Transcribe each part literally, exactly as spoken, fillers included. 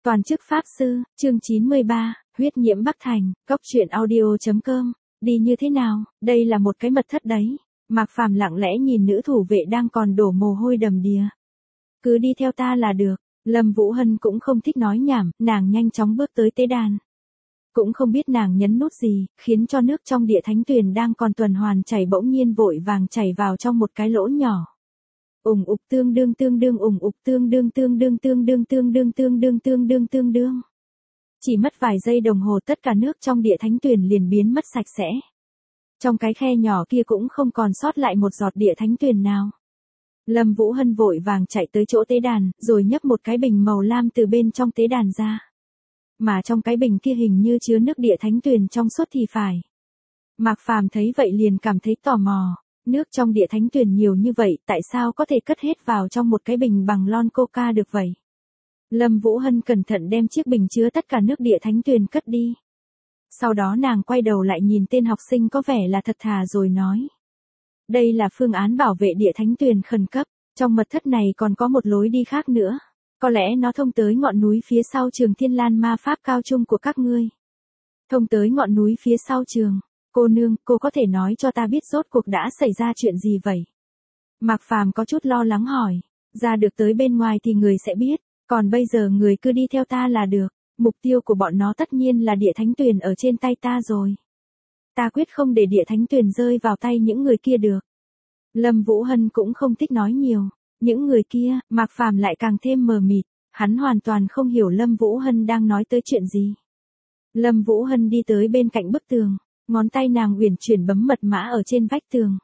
Toàn chức Pháp Sư, chương chín mươi ba, huyết nhiễm Bắc Thành, cốc truyện audio.com, đi như thế nào, đây là một cái mật thất đấy. Mạc Phàm lặng lẽ nhìn nữ thủ vệ đang còn đổ mồ hôi đầm đìa. Cứ đi theo ta là được. Lâm Vũ Hân cũng không thích nói nhảm, nàng nhanh chóng bước tới tế đàn. Cũng không biết nàng nhấn nút gì, khiến cho nước trong địa thánh tuyền đang còn tuần hoàn chảy bỗng nhiên vội vàng chảy vào trong một cái lỗ nhỏ. Ùng ục tương đương tương đương ùng ục tương đương tương đương tương đương tương đương tương đương tương đương tương đương. Chỉ mất vài giây đồng hồ tất cả nước trong địa thánh tuyền liền biến mất sạch sẽ. Trong cái khe nhỏ kia cũng không còn sót lại một giọt địa thánh tuyền nào. Lâm Vũ Hân vội vàng chạy tới chỗ tế đàn, rồi nhấc một cái bình màu lam từ bên trong tế đàn ra. Mà trong cái bình kia hình như chứa nước địa thánh tuyền trong suốt thì phải. Mạc Phàm thấy vậy liền cảm thấy tò mò. Nước trong địa thánh tuyền nhiều như vậy, tại sao có thể cất hết vào trong một cái bình bằng lon coca được vậy? Lâm Vũ Hân cẩn thận đem chiếc bình chứa tất cả nước địa thánh tuyền cất đi. Sau đó nàng quay đầu lại nhìn tên học sinh có vẻ là thật thà rồi nói. Đây là phương án bảo vệ địa thánh tuyền khẩn cấp, trong mật thất này còn có một lối đi khác nữa. Có lẽ nó thông tới ngọn núi phía sau trường Thiên Lan ma pháp cao trung của các ngươi. Thông tới ngọn núi phía sau trường. Cô nương, cô có thể nói cho ta biết rốt cuộc đã xảy ra chuyện gì vậy? Mạc Phàm có chút lo lắng hỏi. Ra được tới bên ngoài thì người sẽ biết, còn bây giờ người cứ đi theo ta là được. Mục tiêu của bọn nó tất nhiên là địa thánh tuyền ở trên tay ta rồi. Ta quyết không để địa thánh tuyền rơi vào tay những người kia được. Lâm Vũ Hân cũng không thích nói nhiều. Những người kia, Mạc Phàm lại càng thêm mờ mịt. Hắn hoàn toàn không hiểu Lâm Vũ Hân đang nói tới chuyện gì. Lâm Vũ Hân đi tới bên cạnh bức tường. Ngón tay nàng uyển chuyển bấm mật mã ở trên vách tường.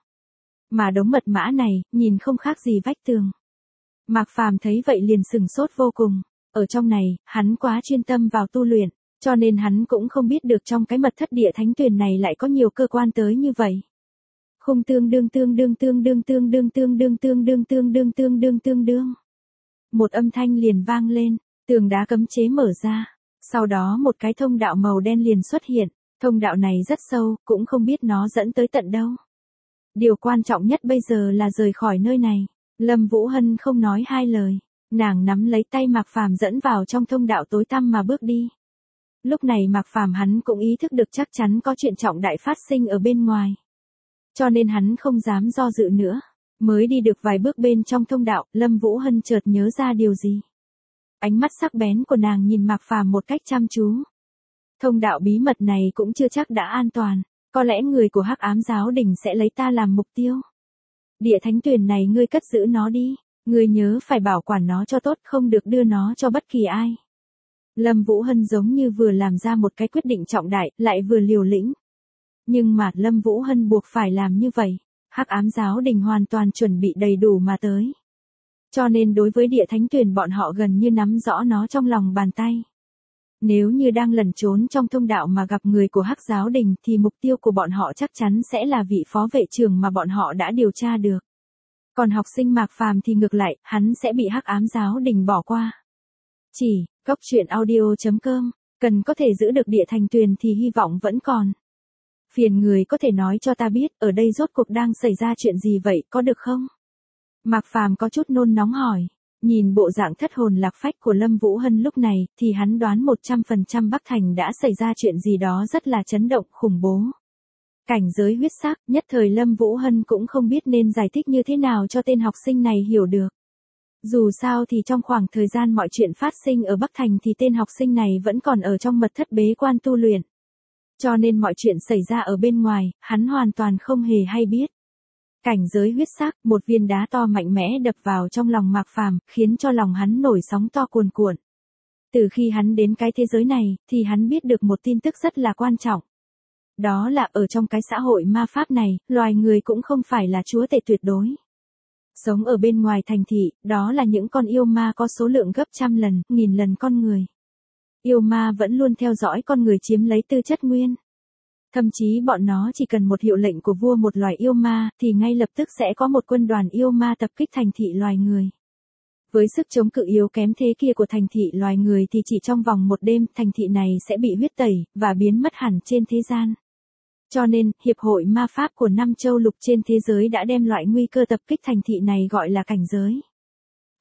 Mà đống mật mã này, nhìn không khác gì vách tường. Mạc Phàm thấy vậy liền sửng sốt vô cùng. Ở trong này, hắn quá chuyên tâm vào tu luyện, cho nên hắn cũng không biết được trong cái mật thất địa thánh tuyền này lại có nhiều cơ quan tới như vậy. Khung tương đương tương đương tương đương tương đương tương đương tương đương tương đương tương đương tương đương. Một âm thanh liền vang lên, tường đá cấm chế mở ra. Sau đó một cái thông đạo màu đen liền xuất hiện. Thông đạo này rất sâu, cũng không biết nó dẫn tới tận đâu. Điều quan trọng nhất bây giờ là rời khỏi nơi này. Lâm Vũ Hân không nói hai lời. Nàng nắm lấy tay Mạc Phàm dẫn vào trong thông đạo tối tăm mà bước đi. Lúc này Mạc Phàm hắn cũng ý thức được chắc chắn có chuyện trọng đại phát sinh ở bên ngoài. Cho nên hắn không dám do dự nữa. Mới đi được vài bước bên trong thông đạo, Lâm Vũ Hân chợt nhớ ra điều gì. Ánh mắt sắc bén của nàng nhìn Mạc Phàm một cách chăm chú. Thông đạo bí mật này cũng chưa chắc đã an toàn, có lẽ người của Hắc Ám Giáo Đình sẽ lấy ta làm mục tiêu. Địa thánh tuyền này ngươi cất giữ nó đi, ngươi nhớ phải bảo quản nó cho tốt, không được đưa nó cho bất kỳ ai. Lâm Vũ Hân giống như vừa làm ra một cái quyết định trọng đại, lại vừa liều lĩnh. Nhưng mà Lâm Vũ Hân buộc phải làm như vậy, Hắc Ám Giáo Đình hoàn toàn chuẩn bị đầy đủ mà tới. Cho nên đối với địa thánh tuyền bọn họ gần như nắm rõ nó trong lòng bàn tay. Nếu như đang lẩn trốn trong thông đạo mà gặp người của Hắc Giáo Đình thì mục tiêu của bọn họ chắc chắn sẽ là vị phó vệ trưởng mà bọn họ đã điều tra được. Còn học sinh Mạc Phàm thì ngược lại, hắn sẽ bị Hắc Ám Giáo Đình bỏ qua. Chỉ, cốc truyện audio.com, cần có thể giữ được địa thành tuyền thì hy vọng vẫn còn. Phiền người có thể nói cho ta biết, ở đây rốt cuộc đang xảy ra chuyện gì vậy, có được không? Mạc Phàm có chút nôn nóng hỏi. Nhìn bộ dạng thất hồn lạc phách của Lâm Vũ Hân lúc này, thì hắn đoán một trăm phần trăm Bắc Thành đã xảy ra chuyện gì đó rất là chấn động, khủng bố. Cảnh giới huyết sắc, nhất thời Lâm Vũ Hân cũng không biết nên giải thích như thế nào cho tên học sinh này hiểu được. Dù sao thì trong khoảng thời gian mọi chuyện phát sinh ở Bắc Thành thì tên học sinh này vẫn còn ở trong mật thất bế quan tu luyện. Cho nên mọi chuyện xảy ra ở bên ngoài, hắn hoàn toàn không hề hay biết. Cảnh giới huyết sắc, một viên đá to mạnh mẽ đập vào trong lòng Mạc Phàm, khiến cho lòng hắn nổi sóng to cuồn cuộn. Từ khi hắn đến cái thế giới này, thì hắn biết được một tin tức rất là quan trọng. Đó là ở trong cái xã hội ma pháp này, loài người cũng không phải là chúa tể tuyệt đối. Sống ở bên ngoài thành thị, đó là những con yêu ma có số lượng gấp trăm lần, nghìn lần con người. Yêu ma vẫn luôn theo dõi con người chiếm lấy tư chất nguyên. Thậm chí bọn nó chỉ cần một hiệu lệnh của vua một loài yêu ma, thì ngay lập tức sẽ có một quân đoàn yêu ma tập kích thành thị loài người. Với sức chống cự yếu kém thế kia của thành thị loài người thì chỉ trong vòng một đêm, thành thị này sẽ bị huyết tẩy, và biến mất hẳn trên thế gian. Cho nên, Hiệp hội Ma Pháp của năm châu lục trên thế giới đã đem loại nguy cơ tập kích thành thị này gọi là cảnh giới.